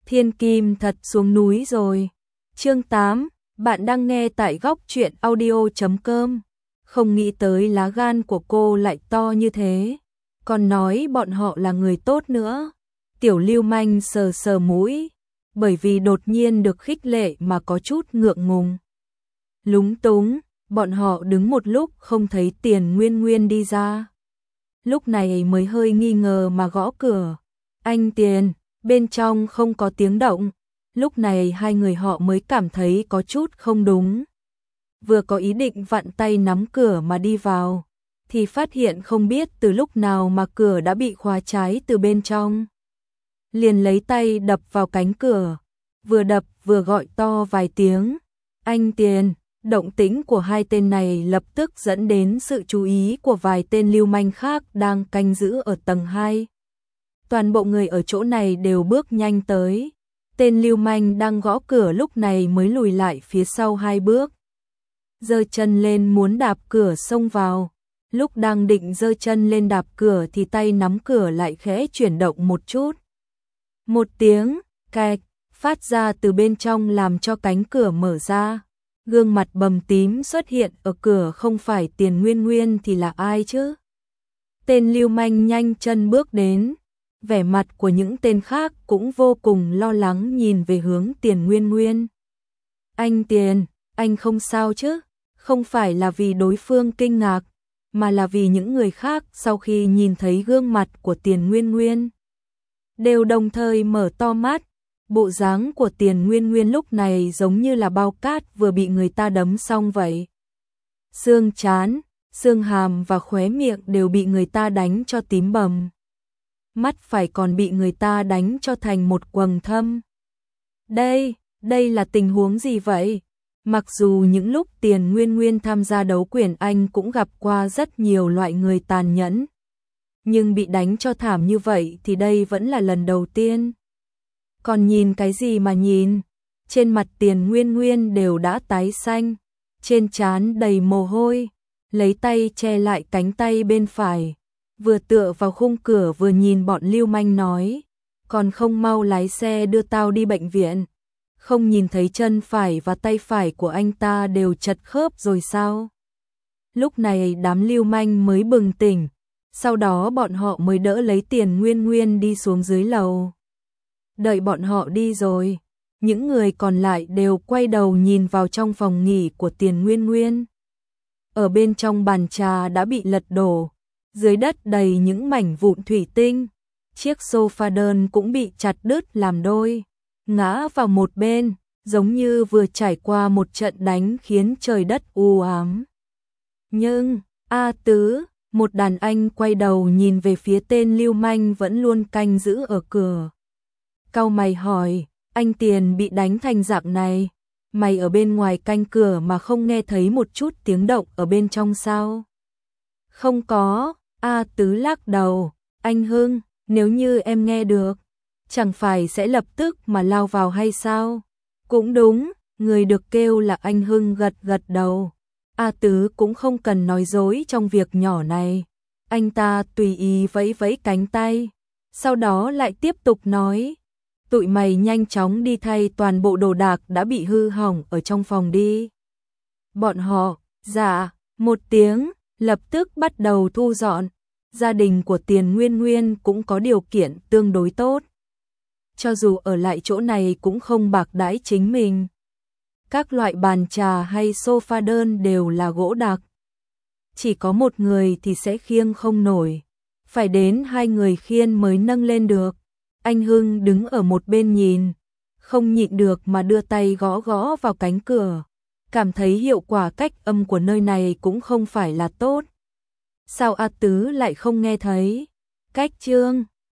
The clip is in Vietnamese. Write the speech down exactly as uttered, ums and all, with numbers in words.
Thiên kim thật xuống núi rồi. Chương tám, bạn đang nghe tại góc truyện audio chấm com. Không nghĩ tới lá gan của cô lại to như thế, còn nói bọn họ là người tốt nữa. Tiểu lưu manh sờ sờ mũi, bởi vì đột nhiên được khích lệ mà có chút ngượng ngùng. Lúng túng, bọn họ đứng một lúc không thấy Tiền Nguyên Nguyên đi ra. Lúc này mới hơi nghi ngờ mà gõ cửa. Anh Tiền, bên trong không có tiếng động. Lúc này hai người họ mới cảm thấy có chút không đúng. Vừa có ý định vặn tay nắm cửa mà đi vào, thì phát hiện không biết từ lúc nào mà cửa đã bị khóa trái từ bên trong. Liền lấy tay đập vào cánh cửa, vừa đập vừa gọi to vài tiếng. Anh Tiền, động tĩnh của hai tên này lập tức dẫn đến sự chú ý của vài tên lưu manh khác đang canh giữ ở tầng hai. Toàn bộ người ở chỗ này đều bước nhanh tới. Tên lưu manh đang gõ cửa lúc này mới lùi lại phía sau hai bước, giơ chân lên muốn đạp cửa xông vào. Lúc đang định giơ chân lên đạp cửa thì tay nắm cửa lại khẽ chuyển động một chút. Một tiếng cạch phát ra từ bên trong làm cho cánh cửa mở ra. Gương mặt bầm tím xuất hiện ở cửa, không phải Tiền Nguyên Nguyên thì là ai chứ? Tên lưu manh nhanh chân bước đến. Vẻ mặt của những tên khác cũng vô cùng lo lắng nhìn về hướng Tiền Nguyên Nguyên. Anh Tiền, anh không sao chứ? Không phải là vì đối phương kinh ngạc, mà là vì những người khác sau khi nhìn thấy gương mặt của Tiền Nguyên Nguyên đều đồng thời mở to mắt. Bộ dáng của Tiền Nguyên Nguyên lúc này giống như là bao cát vừa bị người ta đấm xong vậy. Xương trán, xương hàm và khóe miệng đều bị người ta đánh cho tím bầm. Mắt phải còn bị người ta đánh cho thành một quầng thâm. Đây, đây là tình huống gì vậy? Mặc dù những lúc Tiền Nguyên Nguyên tham gia đấu quyền anh cũng gặp qua rất nhiều loại người tàn nhẫn, nhưng bị đánh cho thảm như vậy thì đây vẫn là lần đầu tiên. Còn nhìn cái gì mà nhìn? Trên mặt Tiền Nguyên Nguyên đều đã tái xanh, trên trán đầy mồ hôi, lấy tay che lại cánh tay bên phải, vừa tựa vào khung cửa vừa nhìn bọn lưu manh nói, còn không mau lái xe đưa tao đi bệnh viện. Không nhìn thấy chân phải và tay phải của anh ta đều chật khớp rồi sao? Lúc này đám lưu manh mới bừng tỉnh, sau đó bọn họ mới đỡ lấy Tiền Nguyên Nguyên đi xuống dưới lầu. Đợi bọn họ đi rồi, những người còn lại đều quay đầu nhìn vào trong phòng nghỉ của Tiền Nguyên Nguyên. Ở bên trong bàn trà đã bị lật đổ, dưới đất đầy những mảnh vụn thủy tinh, chiếc sofa đơn cũng bị chặt đứt làm đôi, ngã vào một bên, giống như vừa trải qua một trận đánh khiến trời đất u ám. Nhưng, A Tứ, một đàn anh quay đầu nhìn về phía tên lưu manh vẫn luôn canh giữ ở cửa. Cau mày hỏi, anh Tiền bị đánh thành dạng này, mày ở bên ngoài canh cửa mà không nghe thấy một chút tiếng động ở bên trong sao? Không có, A Tứ lắc đầu, anh Hưng, nếu như em nghe được, chẳng phải sẽ lập tức mà lao vào hay sao? Cũng đúng, người được kêu là anh Hưng gật gật đầu. A Tứ cũng không cần nói dối trong việc nhỏ này. Anh ta tùy ý vẫy vẫy cánh tay, sau đó lại tiếp tục nói, tụi mày nhanh chóng đi thay toàn bộ đồ đạc đã bị hư hỏng ở trong phòng đi. Bọn họ, dạ, một tiếng, lập tức bắt đầu thu dọn. Gia đình của Tiền Nguyên Nguyên cũng có điều kiện tương đối tốt, cho dù ở lại chỗ này cũng không bạc đãi chính mình. Các loại bàn trà hay sofa đơn đều là gỗ đặc, chỉ có một người thì sẽ khiêng không nổi, phải đến hai người khiêng mới nâng lên được. Anh Hưng đứng ở một bên nhìn, không nhịn được mà đưa tay gõ gõ vào cánh cửa, cảm thấy hiệu quả cách âm của nơi này cũng không phải là tốt. Sao A Tứ lại không nghe thấy? Cách chương